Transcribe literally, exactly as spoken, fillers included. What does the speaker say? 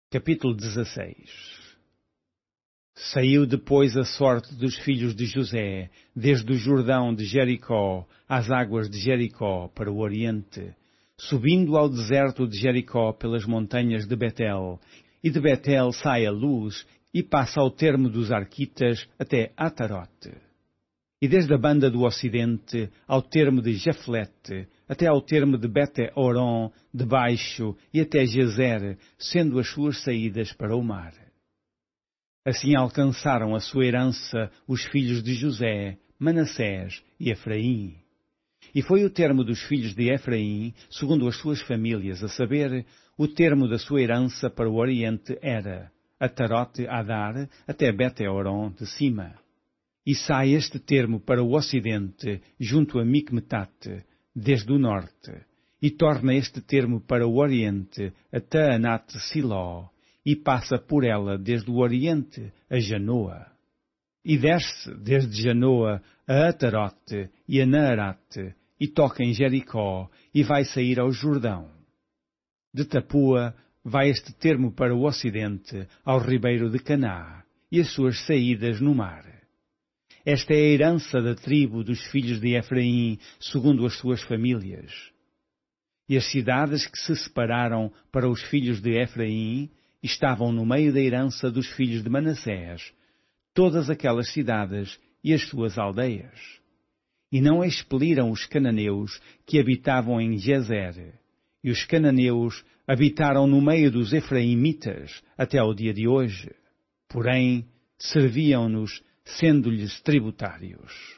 Capítulo dezasseis. Saiu depois a sorte dos filhos de José, desde o Jordão de Jericó, às águas de Jericó, para o oriente, subindo ao deserto de Jericó pelas montanhas de Betel, e de Betel sai a luz, e passa ao termo dos Arquitas até Atarote. E desde a banda do ocidente, ao termo de Jaflete, até ao termo de Bete-Horon, de baixo, e até Gezer, sendo as suas saídas para o mar. Assim alcançaram a sua herança os filhos de José, Manassés e Efraim. E foi o termo dos filhos de Efraim, segundo as suas famílias, a saber, o termo da sua herança para o oriente era Atarote-Adar, até Bete-Horon de cima. E sai este termo para o ocidente, junto a Micmetate, desde o norte, e torna este termo para o oriente, a Taanate-Siló, e passa por ela desde o oriente a Janoa. E desce desde Janoa a Atarote e a Naarate, e toca em Jericó, e vai sair ao Jordão. De Tapua vai este termo para o ocidente, ao ribeiro de Caná, e as suas saídas no mar. Esta é a herança da tribo dos filhos de Efraim, segundo as suas famílias. E as cidades que se separaram para os filhos de Efraim estavam no meio da herança dos filhos de Manassés, todas aquelas cidades e as suas aldeias. E não expeliram os cananeus que habitavam em Gezer, e os cananeus habitaram no meio dos efraimitas até ao dia de hoje. Porém, serviam-nos sendo-lhes tributários.